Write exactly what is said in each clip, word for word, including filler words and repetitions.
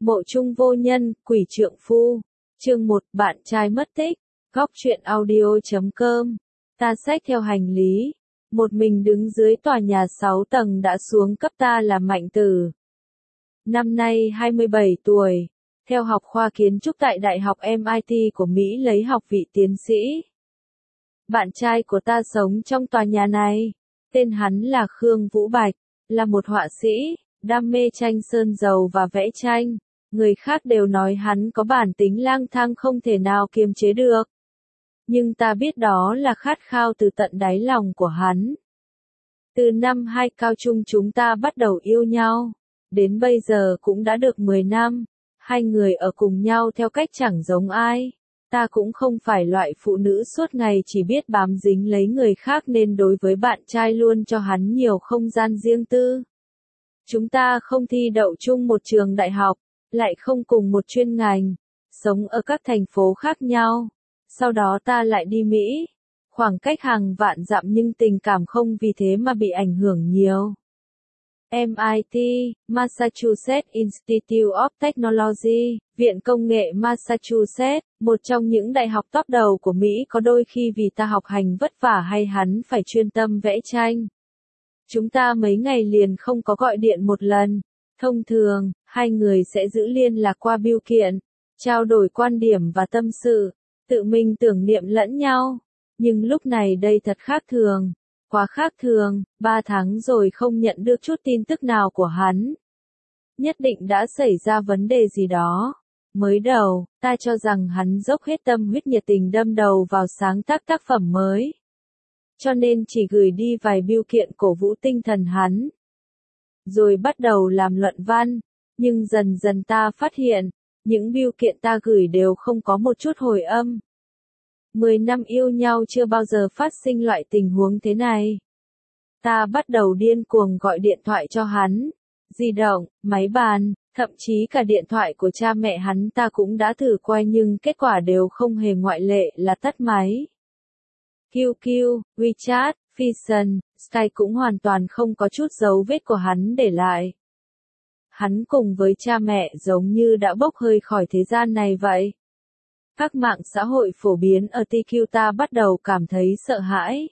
Mộ chung vô nhân, quỷ trượng phu. Chương một, bạn trai mất tích. Góc truyện audio chấm com. Ta xách theo hành lý. Một mình đứng dưới tòa nhà sáu tầng đã xuống cấp. Ta là Mạnh Tử. Năm nay hai mươi bảy tuổi. Theo học khoa kiến trúc tại Đại học em i tê của Mỹ, lấy học vị tiến sĩ. Bạn trai của ta sống trong tòa nhà này. Tên hắn là Khương Vũ Bạch. Là một họa sĩ, đam mê tranh sơn dầu và vẽ tranh. Người khác đều nói hắn có bản tính lang thang không thể nào kiềm chế được. Nhưng ta biết đó là khát khao từ tận đáy lòng của hắn. Từ năm hai cao trung chúng ta bắt đầu yêu nhau. Đến bây giờ cũng đã được mười năm. Hai người ở cùng nhau theo cách chẳng giống ai. Ta cũng không phải loại phụ nữ suốt ngày chỉ biết bám dính lấy người khác, nên đối với bạn trai luôn cho hắn nhiều không gian riêng tư. Chúng ta không thi đậu chung một trường đại học, lại không cùng một chuyên ngành, sống ở các thành phố khác nhau. Sau đó ta lại đi Mỹ, khoảng cách hàng vạn dặm nhưng tình cảm không vì thế mà bị ảnh hưởng nhiều. em i tê, Massachusetts Institute of Technology, Viện Công nghệ Massachusetts, một trong những đại học top đầu của Mỹ. Có đôi khi vì ta học hành vất vả hay hắn phải chuyên tâm vẽ tranh. Chúng ta mấy ngày liền không có gọi điện một lần. Thông thường, hai người sẽ giữ liên lạc qua bưu kiện, trao đổi quan điểm và tâm sự, tự mình tưởng niệm lẫn nhau. Nhưng lúc này đây thật khác thường. Quá khác thường, ba tháng rồi không nhận được chút tin tức nào của hắn. Nhất định đã xảy ra vấn đề gì đó. Mới đầu, ta cho rằng hắn dốc hết tâm huyết nhiệt tình đâm đầu vào sáng tác tác phẩm mới. Cho nên chỉ gửi đi vài bưu kiện cổ vũ tinh thần hắn. Rồi bắt đầu làm luận văn. Nhưng dần dần ta phát hiện, những bưu kiện ta gửi đều không có một chút hồi âm. Mười năm yêu nhau chưa bao giờ phát sinh loại tình huống thế này. Ta bắt đầu điên cuồng gọi điện thoại cho hắn. Di động, máy bàn, thậm chí cả điện thoại của cha mẹ hắn ta cũng đã thử qua, nhưng kết quả đều không hề ngoại lệ là tắt máy. quy quy, WeChat, Vision, Skype cũng hoàn toàn không có chút dấu vết của hắn để lại. Hắn cùng với cha mẹ giống như đã bốc hơi khỏi thế gian này vậy. Các mạng xã hội phổ biến ở tê quy, ta bắt đầu cảm thấy sợ hãi.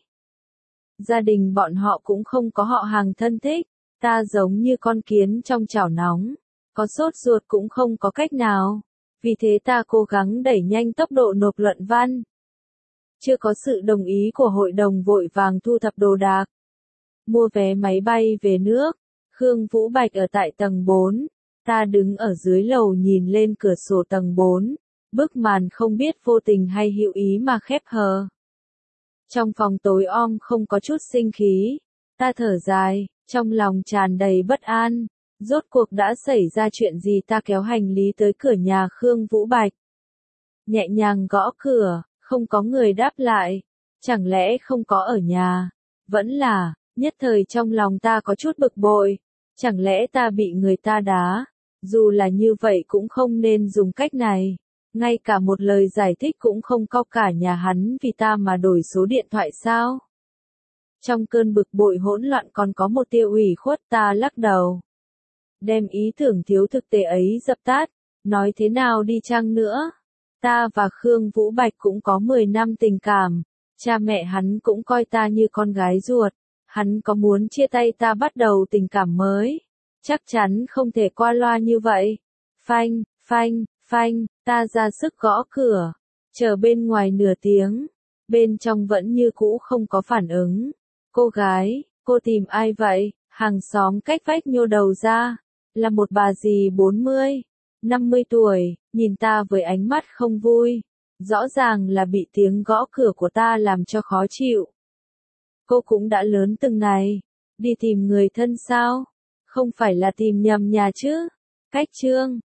Gia đình bọn họ cũng không có họ hàng thân thích. Ta giống như con kiến trong chảo nóng. Có sốt ruột cũng không có cách nào. Vì thế ta cố gắng đẩy nhanh tốc độ nộp luận văn. Chưa có sự đồng ý của hội đồng vội vàng thu thập đồ đạc. Mua vé máy bay về nước. Khương Vũ Bạch ở tại tầng bốn. Ta đứng ở dưới lầu nhìn lên cửa sổ tầng bốn. Bức màn không biết vô tình hay hữu ý mà khép hờ. Trong phòng tối om không có chút sinh khí. Ta thở dài, trong lòng tràn đầy bất an. Rốt cuộc đã xảy ra chuyện gì? Ta kéo hành lý tới cửa nhà Khương Vũ Bạch. Nhẹ nhàng gõ cửa, không có người đáp lại. Chẳng lẽ không có ở nhà? Vẫn là, nhất thời trong lòng ta có chút bực bội. Chẳng lẽ ta bị người ta đá? Dù là như vậy cũng không nên dùng cách này. Ngay cả một lời giải thích cũng không có, cả nhà hắn vì ta mà đổi số điện thoại sao? Trong cơn bực bội hỗn loạn còn có một tia ủy khuất. Ta lắc đầu. Đem ý tưởng thiếu thực tế ấy dập tắt. Nói thế nào đi chăng nữa? Ta và Khương Vũ Bạch cũng có mười năm tình cảm. Cha mẹ hắn cũng coi ta như con gái ruột. Hắn có muốn chia tay ta bắt đầu tình cảm mới? Chắc chắn không thể qua loa như vậy. Phanh, phanh, phanh, ta ra sức gõ cửa. Chờ bên ngoài nửa tiếng. Bên trong vẫn như cũ không có phản ứng. Cô gái, cô tìm ai vậy? Hàng xóm cách vách nhô đầu ra. Là một bà dì bốn mươi, năm mươi tuổi, nhìn ta với ánh mắt không vui. Rõ ràng là bị tiếng gõ cửa của ta làm cho khó chịu. Cô cũng đã lớn từng này. Đi tìm người thân sao? Không phải là tìm nhầm nhà chứ? Cách chương.